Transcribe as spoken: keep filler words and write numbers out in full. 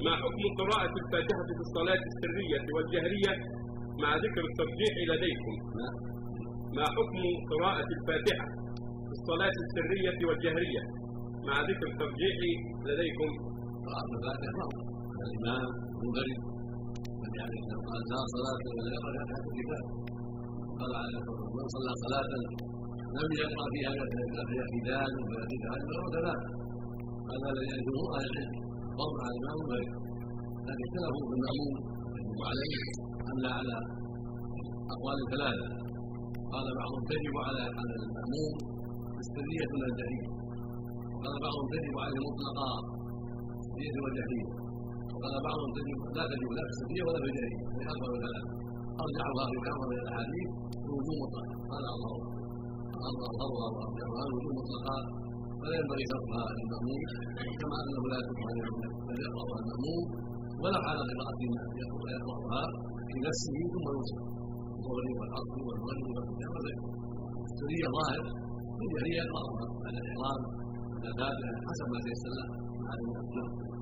ما حكم قراءة الفاتحة في الصلاة السرية والجهرية مع ذكر الترجيح لديكم؟ ما حكم قراءة الفاتحة في الصلاة السرية والجهرية مع ذكر الترجيح لديكم؟ قراءة الفاتحة الإمام منفرد يعني قال لا صلاة ولا يقرأ فاتحة الكتاب. قال عليه الصلاة والسلام من صلى صلاة لم يقرأ فيها يحيدان وفاتحة فهو كذلك. هذا الذي يجوز أهل العلم فضل على الإمام منفرد، لكن اختلفوا في المأموم يجب عليه أم لا على أقوال ثلاثة. قال بعضهم تجب على على المأموم السرية ولا الجهرية، وقال بعضهم تجب عليه مطلقا السرية والجهرية، وقال بعضهم تجب لا تجب لا في السرية ولا في الجهرية. هذه أقوال ثلاثة أرجعها في بعض الأحاديث الوجوب مطلقا. قال الله الله الله وأرجعها الوجوب مطلقا، فلا ينبغي تركها للمأموم كما أنه لا يتركها للمأموم، بل يقرأها المأموم ولو على قراءة يقرأها في نفسه ثم يوصل الظهر والعصر والمغرب والعشاء وغيره. السرية ظاهر والجهرية يقرأها على الإحرام والفاتحة حسب ما تيسر له.